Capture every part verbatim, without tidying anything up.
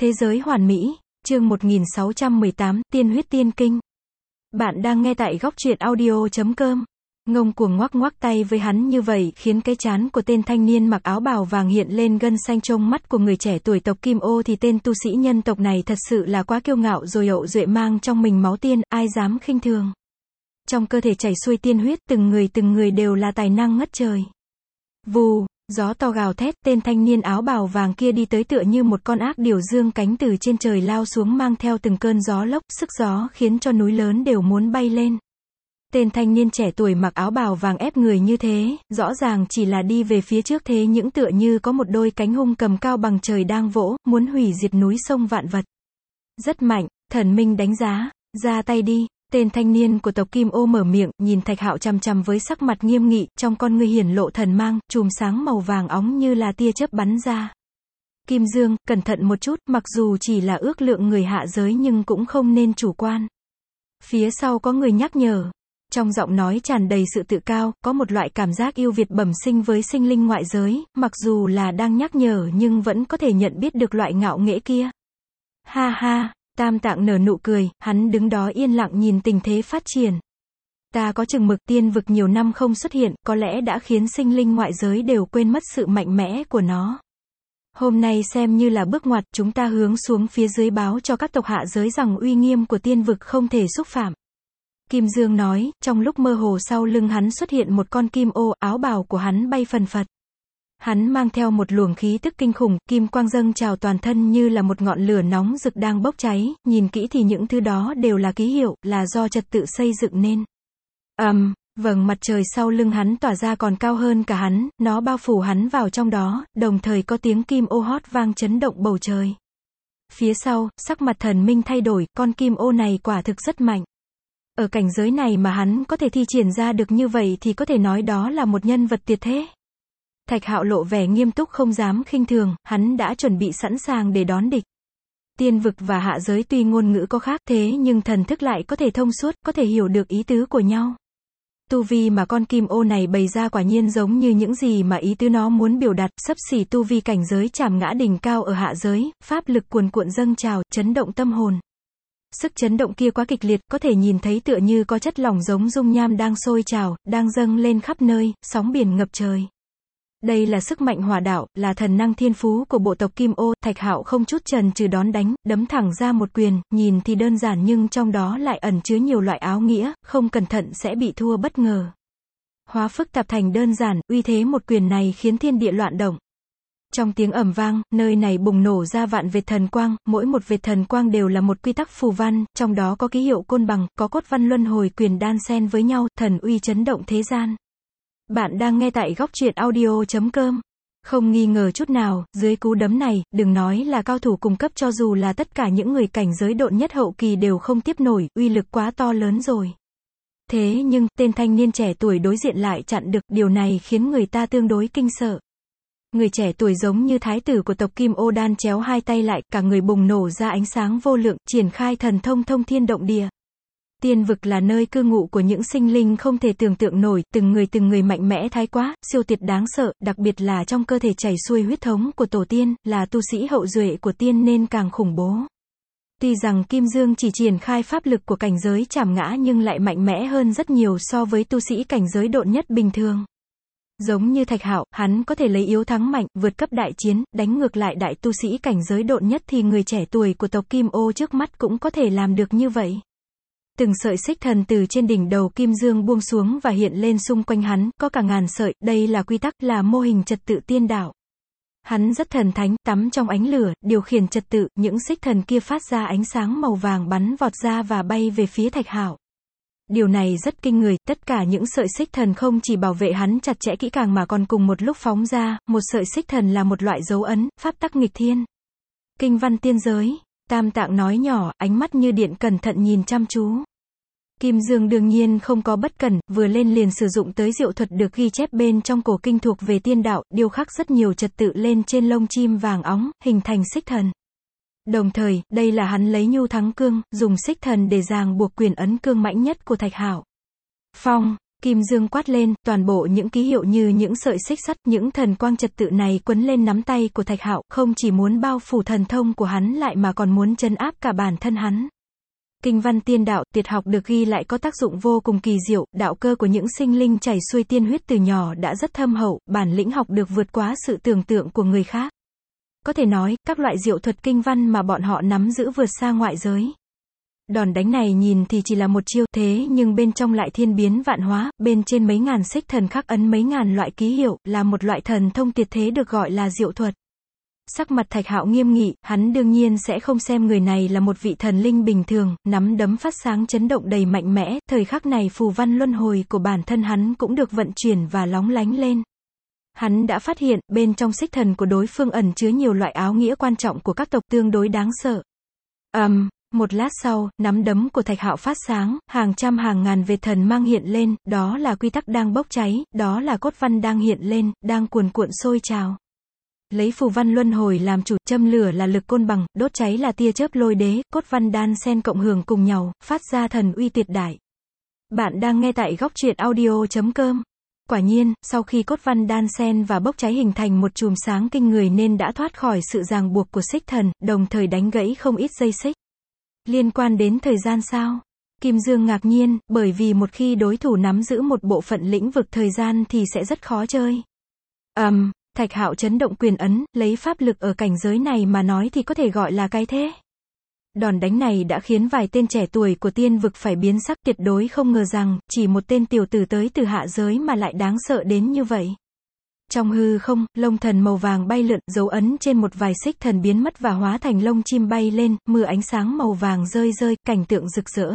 Thế giới hoàn mỹ, chương một nghìn sáu trăm mười tám, Tiên huyết tiên kinh. Bạn đang nghe tại góc truyện audio chấm com. Ngông cuồng ngoắc ngoắc tay với hắn như vậy khiến cái trán của tên thanh niên mặc áo bào vàng hiện lên gân xanh. Trong mắt của người trẻ tuổi tộc Kim Ô thì tên tu sĩ nhân tộc này thật sự là quá kiêu ngạo rồi, hậu duệ mang trong mình máu tiên, ai dám khinh thường. Trong cơ thể chảy xuôi tiên huyết, từng người từng người đều là tài năng ngất trời. Vù, gió to gào thét, tên thanh niên áo bào vàng kia đi tới tựa như một con ác điểu dương cánh từ trên trời lao xuống, mang theo từng cơn gió lốc, sức gió khiến cho núi lớn đều muốn bay lên. Tên thanh niên trẻ tuổi mặc áo bào vàng ép người như thế, rõ ràng chỉ là đi về phía trước, thế những tựa như có một đôi cánh hung cầm cao bằng trời đang vỗ, muốn hủy diệt núi sông vạn vật. Rất mạnh, thần minh đánh giá, ra tay đi. Tên thanh niên của tộc Kim Ô mở miệng, nhìn Thạch Hạo chằm chằm với sắc mặt nghiêm nghị, trong con ngươi hiển lộ thần mang, chùm sáng màu vàng óng như là tia chớp bắn ra. Kim Dương, cẩn thận một chút, mặc dù chỉ là ước lượng người hạ giới nhưng cũng không nên chủ quan. Phía sau có người nhắc nhở. Trong giọng nói tràn đầy sự tự cao, có một loại cảm giác yêu Việt bẩm sinh với sinh linh ngoại giới, mặc dù là đang nhắc nhở nhưng vẫn có thể nhận biết được loại ngạo nghễ kia. Ha ha. Tam Tạng nở nụ cười, hắn đứng đó yên lặng nhìn tình thế phát triển. Ta có chừng mực, tiên vực nhiều năm không xuất hiện, có lẽ đã khiến sinh linh ngoại giới đều quên mất sự mạnh mẽ của nó. Hôm nay xem như là bước ngoặt, chúng ta hướng xuống phía dưới báo cho các tộc hạ giới rằng uy nghiêm của tiên vực không thể xúc phạm. Kim Dương nói, trong lúc mơ hồ sau lưng hắn xuất hiện một con kim ô, áo bào của hắn bay phần phật. Hắn mang theo một luồng khí tức kinh khủng, kim quang dâng trào toàn thân như là một ngọn lửa nóng rực đang bốc cháy, nhìn kỹ thì những thứ đó đều là ký hiệu, là do trật tự xây dựng nên. Ầm, um, vầng mặt trời sau lưng hắn tỏa ra còn cao hơn cả hắn, nó bao phủ hắn vào trong đó, đồng thời có tiếng kim ô hót vang chấn động bầu trời. Phía sau, sắc mặt thần minh thay đổi, con kim ô này quả thực rất mạnh. Ở cảnh giới này mà hắn có thể thi triển ra được như vậy thì có thể nói đó là một nhân vật tuyệt thế. Thạch Hạo lộ vẻ nghiêm túc không dám khinh thường, hắn đã chuẩn bị sẵn sàng để đón địch. Tiên vực và hạ giới tuy ngôn ngữ có khác, thế nhưng thần thức lại có thể thông suốt, có thể hiểu được ý tứ của nhau. Tu vi mà con kim ô này bày ra quả nhiên giống như những gì mà ý tứ nó muốn biểu đạt, xấp xỉ tu vi cảnh giới trảm ngã đỉnh cao ở hạ giới, pháp lực cuồn cuộn dâng trào, chấn động tâm hồn. Sức chấn động kia quá kịch liệt, có thể nhìn thấy tựa như có chất lỏng giống dung nham đang sôi trào, đang dâng lên khắp nơi, sóng biển ngập trời. Đây là sức mạnh hỏa đạo, là thần năng thiên phú của bộ tộc Kim Ô. Thạch Hạo không chút chần chừ đón đánh, đấm thẳng ra một quyền, nhìn thì đơn giản nhưng trong đó lại ẩn chứa nhiều loại áo nghĩa, không cẩn thận sẽ bị thua bất ngờ. Hóa phức tạp thành đơn giản, uy thế một quyền này khiến thiên địa loạn động. Trong tiếng ầm vang, nơi này bùng nổ ra vạn vệt thần quang, mỗi một vệt thần quang đều là một quy tắc phù văn, trong đó có ký hiệu côn bằng, có cốt văn luân hồi quyền đan xen với nhau, thần uy chấn động thế gian. Bạn đang nghe tại góc truyện audio chấm com. Không nghi ngờ chút nào, dưới cú đấm này, đừng nói là cao thủ cung cấp, cho dù là tất cả những người cảnh giới độn nhất hậu kỳ đều không tiếp nổi, uy lực quá to lớn rồi. Thế nhưng, tên thanh niên trẻ tuổi đối diện lại chặn được, điều này khiến người ta tương đối kinh sợ. Người trẻ tuổi giống như thái tử của tộc Kim Ô đan chéo hai tay lại, cả người bùng nổ ra ánh sáng vô lượng, triển khai thần thông thông thiên động địa. Tiên vực là nơi cư ngụ của những sinh linh không thể tưởng tượng nổi, từng người từng người mạnh mẽ thái quá, siêu tuyệt đáng sợ, đặc biệt là trong cơ thể chảy xuôi huyết thống của tổ tiên, là tu sĩ hậu duệ của tiên nên càng khủng bố. Tuy rằng Kim Dương chỉ triển khai pháp lực của cảnh giới trảm ngã nhưng lại mạnh mẽ hơn rất nhiều so với tu sĩ cảnh giới độn nhất bình thường. Giống như Thạch Hạo, hắn có thể lấy yếu thắng mạnh, vượt cấp đại chiến, đánh ngược lại đại tu sĩ cảnh giới độn nhất thì người trẻ tuổi của tộc Kim Ô trước mắt cũng có thể làm được như vậy. Từng sợi xích thần từ trên đỉnh đầu Kim Dương buông xuống và hiện lên xung quanh hắn, có cả ngàn sợi, đây là quy tắc, là mô hình trật tự tiên đạo. Hắn rất thần thánh, tắm trong ánh lửa, điều khiển trật tự, những xích thần kia phát ra ánh sáng màu vàng bắn vọt ra và bay về phía Thạch Hạo. Điều này rất kinh người, tất cả những sợi xích thần không chỉ bảo vệ hắn chặt chẽ kỹ càng mà còn cùng một lúc phóng ra, một sợi xích thần là một loại dấu ấn, pháp tắc nghịch thiên. Kinh văn tiên giới, Tam Tạng nói nhỏ, ánh mắt như điện cẩn thận nhìn chăm chú. Kim Dương đương nhiên không có bất cẩn, vừa lên liền sử dụng tới diệu thuật được ghi chép bên trong cổ kinh thuộc về tiên đạo, điêu khắc rất nhiều trật tự lên trên lông chim vàng óng, hình thành xích thần. Đồng thời, đây là hắn lấy nhu thắng cương, dùng xích thần để ràng buộc quyền ấn cương mãnh nhất của Thạch Hạo. Phong, Kim Dương quát lên, toàn bộ những ký hiệu như những sợi xích sắt, những thần quang trật tự này quấn lên nắm tay của Thạch Hạo, không chỉ muốn bao phủ thần thông của hắn lại mà còn muốn trấn áp cả bản thân hắn. Kinh văn tiên đạo, tuyệt học được ghi lại có tác dụng vô cùng kỳ diệu, đạo cơ của những sinh linh chảy xuôi tiên huyết từ nhỏ đã rất thâm hậu, bản lĩnh học được vượt quá sự tưởng tượng của người khác. Có thể nói, các loại diệu thuật kinh văn mà bọn họ nắm giữ vượt xa ngoại giới. Đòn đánh này nhìn thì chỉ là một chiêu, thế nhưng bên trong lại thiên biến vạn hóa, bên trên mấy ngàn xích thần khắc ấn mấy ngàn loại ký hiệu, là một loại thần thông tuyệt thế được gọi là diệu thuật. Sắc mặt Thạch Hạo nghiêm nghị, hắn đương nhiên sẽ không xem người này là một vị thần linh bình thường, nắm đấm phát sáng chấn động đầy mạnh mẽ, thời khắc này phù văn luân hồi của bản thân hắn cũng được vận chuyển và lóng lánh lên. Hắn đã phát hiện, bên trong xích thần của đối phương ẩn chứa nhiều loại áo nghĩa quan trọng của các tộc tương đối đáng sợ. Ầm, um, một lát sau, nắm đấm của Thạch Hạo phát sáng, hàng trăm hàng ngàn vệt thần mang hiện lên, đó là quy tắc đang bốc cháy, đó là cốt văn đang hiện lên, đang cuồn cuộn sôi trào. Lấy phù văn luân hồi làm chủ, châm lửa là lực côn bằng, đốt cháy là tia chớp lôi đế, cốt văn đan xen cộng hưởng cùng nhau, phát ra thần uy tuyệt đại. Bạn đang nghe tại góc truyện audio chấm com. Quả nhiên, sau khi cốt văn đan xen và bốc cháy hình thành một chùm sáng kinh người nên đã thoát khỏi sự ràng buộc của xích thần, đồng thời đánh gãy không ít dây xích. Liên quan đến thời gian sao? Kim Dương ngạc nhiên, bởi vì một khi đối thủ nắm giữ một bộ phận lĩnh vực thời gian thì sẽ rất khó chơi. Ầm, um, Thạch Hạo chấn động quyền ấn, lấy pháp lực ở cảnh giới này mà nói thì có thể gọi là cái thế. Đòn đánh này đã khiến vài tên trẻ tuổi của tiên vực phải biến sắc, tuyệt đối không ngờ rằng, chỉ một tên tiểu tử tới từ hạ giới mà lại đáng sợ đến như vậy. Trong hư không, lông thần màu vàng bay lượn, dấu ấn trên một vài xích thần biến mất và hóa thành lông chim bay lên, mưa ánh sáng màu vàng rơi rơi, cảnh tượng rực rỡ.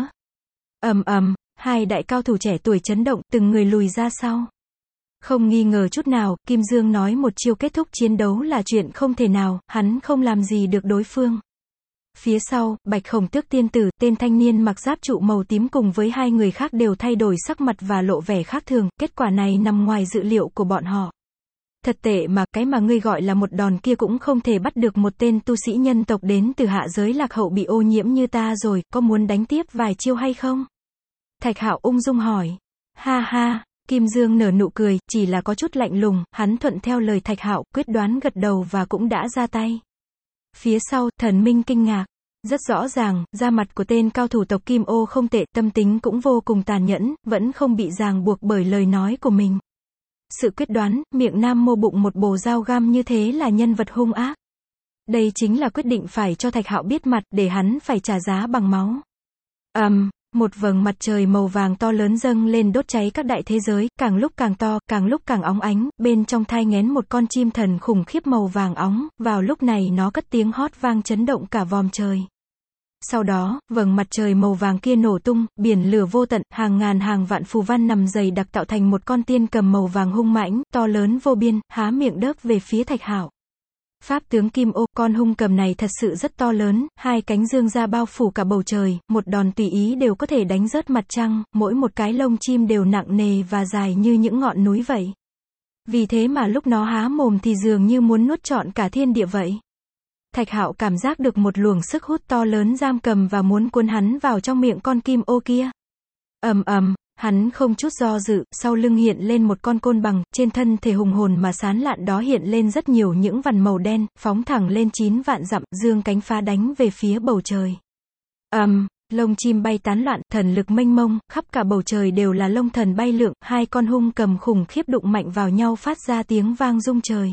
Ầm ầm, hai đại cao thủ trẻ tuổi chấn động, từng người lùi ra sau. Không nghi ngờ chút nào, Kim Dương nói một chiêu kết thúc chiến đấu là chuyện không thể nào, hắn không làm gì được đối phương. Phía sau, Bạch Khổng Tước tiên tử, tên thanh niên mặc giáp trụ màu tím cùng với hai người khác đều thay đổi sắc mặt và lộ vẻ khác thường, kết quả này nằm ngoài dự liệu của bọn họ. Thật tệ mà, cái mà ngươi gọi là một đòn kia cũng không thể bắt được một tên tu sĩ nhân tộc đến từ hạ giới lạc hậu bị ô nhiễm như ta rồi, có muốn đánh tiếp vài chiêu hay không? Thạch Hạo ung dung hỏi. Ha ha, Kim Dương nở nụ cười, chỉ là có chút lạnh lùng, hắn thuận theo lời Thạch Hạo, quyết đoán gật đầu và cũng đã ra tay. Phía sau, thần minh kinh ngạc. Rất rõ ràng, da mặt của tên cao thủ tộc Kim Ô không tệ, tâm tính cũng vô cùng tàn nhẫn, vẫn không bị ràng buộc bởi lời nói của mình. Sự quyết đoán, miệng nam mô bụng một bồ dao găm như thế là nhân vật hung ác. Đây chính là quyết định phải cho Thạch Hạo biết mặt, để hắn phải trả giá bằng máu. Ầm, um, một vầng mặt trời màu vàng to lớn dâng lên đốt cháy các đại thế giới, càng lúc càng to, càng lúc càng óng ánh, bên trong thai nghén một con chim thần khủng khiếp màu vàng óng, vào lúc này nó cất tiếng hót vang chấn động cả vòm trời. Sau đó, vầng mặt trời màu vàng kia nổ tung, biển lửa vô tận, hàng ngàn hàng vạn phù văn nằm dày đặc tạo thành một con tiên cầm màu vàng hung mãnh, to lớn vô biên, há miệng đớp về phía Thạch Hạo. Pháp tướng Kim Ô, con hung cầm này thật sự rất to lớn, hai cánh dương ra bao phủ cả bầu trời, một đòn tùy ý đều có thể đánh rớt mặt trăng, mỗi một cái lông chim đều nặng nề và dài như những ngọn núi vậy. Vì thế mà lúc nó há mồm thì dường như muốn nuốt trọn cả thiên địa vậy. Thạch Hạo cảm giác được một luồng sức hút to lớn giam cầm và muốn cuốn hắn vào trong miệng con Kim Ô kia. Ầm ầm, hắn không chút do dự, sau lưng hiện lên một con côn bằng, trên thân thể hùng hồn mà sán lạn đó hiện lên rất nhiều những vằn màu đen, phóng thẳng lên chín vạn dặm, dương cánh phá đánh về phía bầu trời. Ầm, um, lông chim bay tán loạn, thần lực mênh mông, khắp cả bầu trời đều là lông thần bay lượn, hai con hung cầm khủng khiếp đụng mạnh vào nhau phát ra tiếng vang rung trời.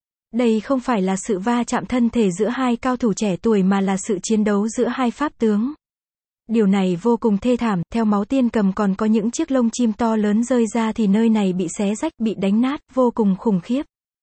Đây không phải là sự va chạm thân thể giữa hai cao thủ trẻ tuổi mà là sự chiến đấu giữa hai pháp tướng. Điều này vô cùng thê thảm, theo máu tiên cầm còn có những chiếc lông chim to lớn rơi ra thì nơi này bị xé rách, bị đánh nát, vô cùng khủng khiếp.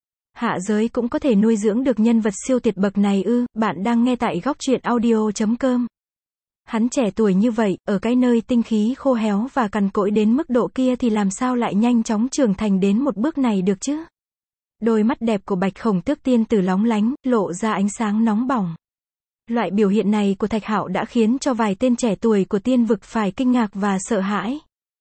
Hạ giới cũng có thể nuôi dưỡng được nhân vật siêu tuyệt bậc này ư? Bạn đang nghe tại góc truyện audio chấm com. Hắn trẻ tuổi như vậy, ở cái nơi tinh khí khô héo và cằn cỗi đến mức độ kia thì làm sao lại nhanh chóng trưởng thành đến một bước này được chứ? Đôi mắt đẹp của Bạch Khổng Tước tiên tử lóng lánh, lộ ra ánh sáng nóng bỏng. Loại biểu hiện này của Thạch Hạo đã khiến cho vài tên trẻ tuổi của tiên vực phải kinh ngạc và sợ hãi.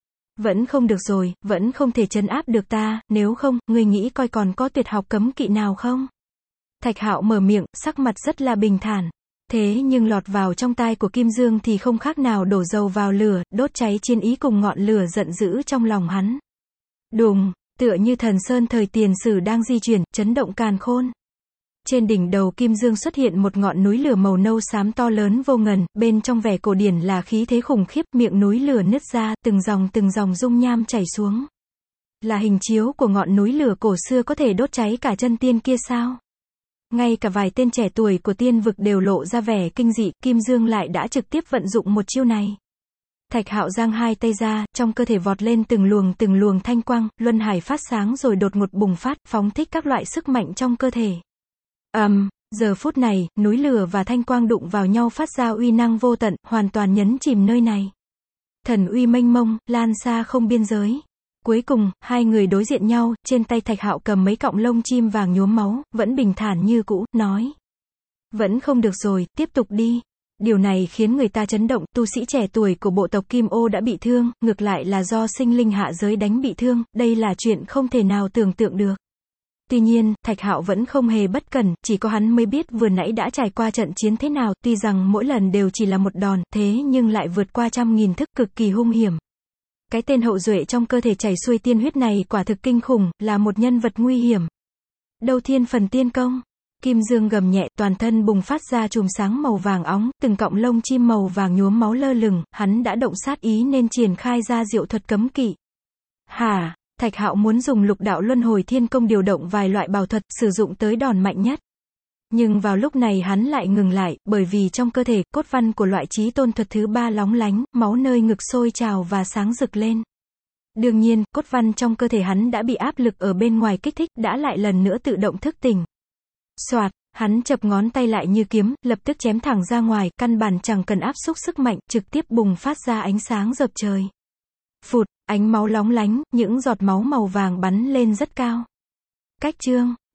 Vẫn không được rồi, vẫn không thể trấn áp được ta, nếu không, ngươi nghĩ coi còn có tuyệt học cấm kỵ nào không? Thạch Hạo mở miệng, sắc mặt rất là bình thản. Thế nhưng lọt vào trong tai của Kim Dương thì không khác nào đổ dầu vào lửa, đốt cháy chiến ý cùng ngọn lửa giận dữ trong lòng hắn. Đùng, tựa như thần sơn thời tiền sử đang di chuyển, chấn động càn khôn. Trên đỉnh đầu Kim Dương xuất hiện một ngọn núi lửa màu nâu xám to lớn vô ngần, bên trong vẻ cổ điển là khí thế khủng khiếp, miệng núi lửa nứt ra, từng dòng từng dòng dung nham chảy xuống. Là hình chiếu của ngọn núi lửa cổ xưa có thể đốt cháy cả chân tiên kia sao? Ngay cả vài tên trẻ tuổi của tiên vực đều lộ ra vẻ kinh dị, Kim Dương lại đã trực tiếp vận dụng một chiêu này. Thạch Hạo giang hai tay ra, trong cơ thể vọt lên từng luồng từng luồng thanh quang, luân hải phát sáng rồi đột ngột bùng phát, phóng thích các loại sức mạnh trong cơ thể. Ầm, um, giờ phút này, núi lửa và thanh quang đụng vào nhau phát ra uy năng vô tận, hoàn toàn nhấn chìm nơi này. Thần uy mênh mông, lan xa không biên giới. Cuối cùng, hai người đối diện nhau, trên tay Thạch Hạo cầm mấy cọng lông chim vàng nhuốm máu, vẫn bình thản như cũ, nói. Vẫn không được rồi, tiếp tục đi. Điều này khiến người ta chấn động, tu sĩ trẻ tuổi của bộ tộc Kim Ô đã bị thương, ngược lại là do sinh linh hạ giới đánh bị thương, đây là chuyện không thể nào tưởng tượng được. Tuy nhiên, Thạch Hạo vẫn không hề bất cẩn, chỉ có hắn mới biết vừa nãy đã trải qua trận chiến thế nào, tuy rằng mỗi lần đều chỉ là một đòn, thế nhưng lại vượt qua trăm nghìn thức cực kỳ hung hiểm. Cái tên hậu duệ trong cơ thể chảy xuôi tiên huyết này quả thực kinh khủng, là một nhân vật nguy hiểm. Đâu thiên phần tiên công? Kim Dương gầm nhẹ, toàn thân bùng phát ra chùm sáng màu vàng óng, từng cọng lông chim màu vàng nhuốm máu lơ lửng, hắn đã động sát ý nên triển khai ra diệu thuật cấm kỵ. Hả? Thạch Hạo muốn dùng lục đạo luân hồi thiên công điều động vài loại bảo thuật, sử dụng tới đòn mạnh nhất. Nhưng vào lúc này hắn lại ngừng lại, bởi vì trong cơ thể, cốt văn của loại chí tôn thuật thứ ba lóng lánh, máu nơi ngực sôi trào và sáng rực lên. Đương nhiên, cốt văn trong cơ thể hắn đã bị áp lực ở bên ngoài kích thích, đã lại lần nữa tự động thức tỉnh. Soạt, hắn chập ngón tay lại như kiếm, lập tức chém thẳng ra ngoài, căn bản chẳng cần áp xúc sức mạnh, trực tiếp bùng phát ra ánh sáng rợp trời. Phụt, ánh máu lóng lánh, những giọt máu màu vàng bắn lên rất cao. Cách chương